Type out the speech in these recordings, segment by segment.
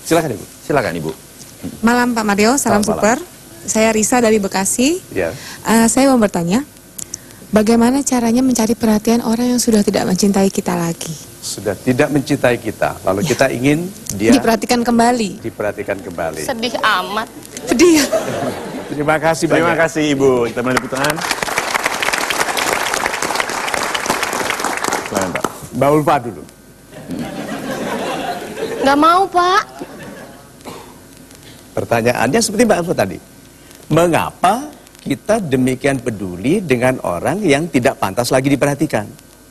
Silakan Ibu. Silakan Ibu. Malam Pak Mario, salam super. Saya Risa dari Bekasi. Saya mau bertanya, bagaimana caranya mencari perhatian orang yang sudah tidak mencintai kita lagi? Sudah tidak mencintai kita, lalu kita ingin dia diperhatikan kembali. Diperhatikan kembali. Sedih amat. Sedih. Terima kasih banyak. Terima kasih Ibu. Kita mulai tepuk tangan. Silakan Pak. Mbak Ulfa dulu. Nggak mau, Pak. Pertanyaannya seperti Mbak Ulfa tadi. Mengapa kita demikian peduli dengan orang yang tidak pantas lagi diperhatikan?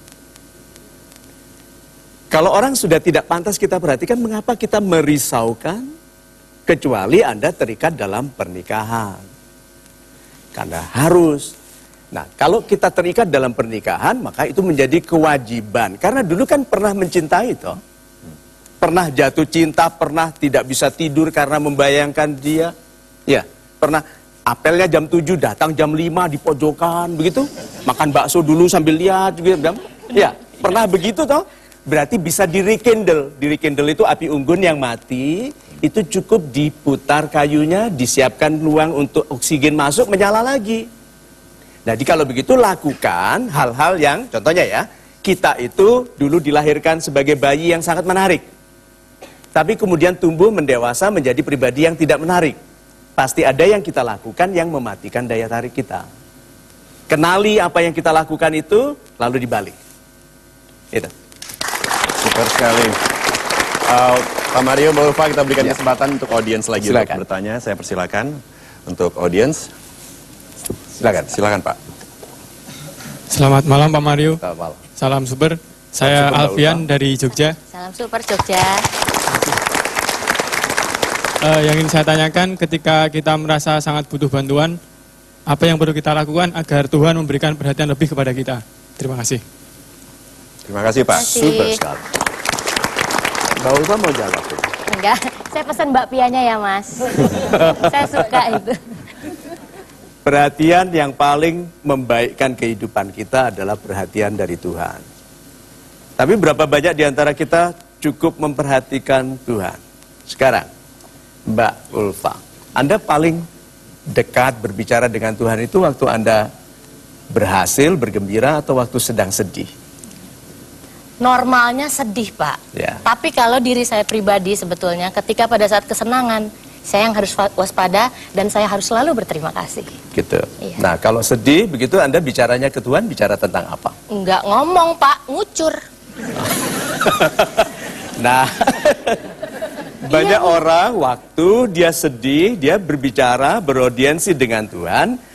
Kalau orang sudah tidak pantas kita perhatikan, mengapa kita merisaukan? Kecuali Anda terikat dalam pernikahan. Karena harus. Nah, kalau kita terikat dalam pernikahan, maka itu menjadi kewajiban. Karena dulu kan pernah mencintai toh. Pernah jatuh cinta, pernah tidak bisa tidur karena membayangkan dia. Ya, pernah apelnya jam 7, datang jam 5 di pojokan, begitu. Makan bakso dulu sambil lihat, gitu. Ya, pernah begitu toh. Berarti bisa di-rekindle. Di-rekindle itu api unggun yang mati, itu cukup diputar kayunya, disiapkan peluang untuk oksigen masuk, menyala lagi. Jadi kalau begitu lakukan hal-hal yang, contohnya ya, kita itu dulu dilahirkan sebagai bayi yang sangat menarik. Tapi kemudian tumbuh mendewasa menjadi pribadi yang tidak menarik. Pasti ada yang kita lakukan yang mematikan daya tarik kita. Kenali apa yang kita lakukan itu, lalu dibalik. Itu. Super sekali. Pak Mario, Mbak Ulfa, kita berikan kesempatan untuk audiens lagi untuk bertanya. Saya persilakan untuk audiens. Silakan Pak. Selamat malam Pak Mario. Selamat malam. Salam super. Saya Alfian dari Jogja. Salam super Jogja. Yang ingin saya tanyakan, ketika kita merasa sangat butuh bantuan, apa yang perlu kita lakukan agar Tuhan memberikan perhatian lebih kepada kita? Terima kasih. Terima kasih Pak. Super sekali. Mbak Ulfa mau jawab? Enggak, saya pesan bakpianya ya Mas. Saya suka itu. Perhatian yang paling membaikkan kehidupan kita adalah perhatian dari Tuhan. Tapi berapa banyak di antara kita cukup memperhatikan Tuhan? Sekarang, Mbak Ulfa, Anda paling dekat berbicara dengan Tuhan itu waktu Anda berhasil, bergembira, atau waktu sedang sedih? Normalnya sedih Pak. Ya. Tapi kalau diri saya pribadi sebetulnya ketika pada saat kesenangan, saya yang harus waspada dan saya harus selalu berterima kasih. Gitu. Iya. Nah, kalau sedih begitu Anda bicaranya ke Tuhan, bicara tentang apa? Enggak ngomong Pak, ngucur. Nah, banyak orang waktu dia sedih, dia berbicara, beraudiensi dengan Tuhan,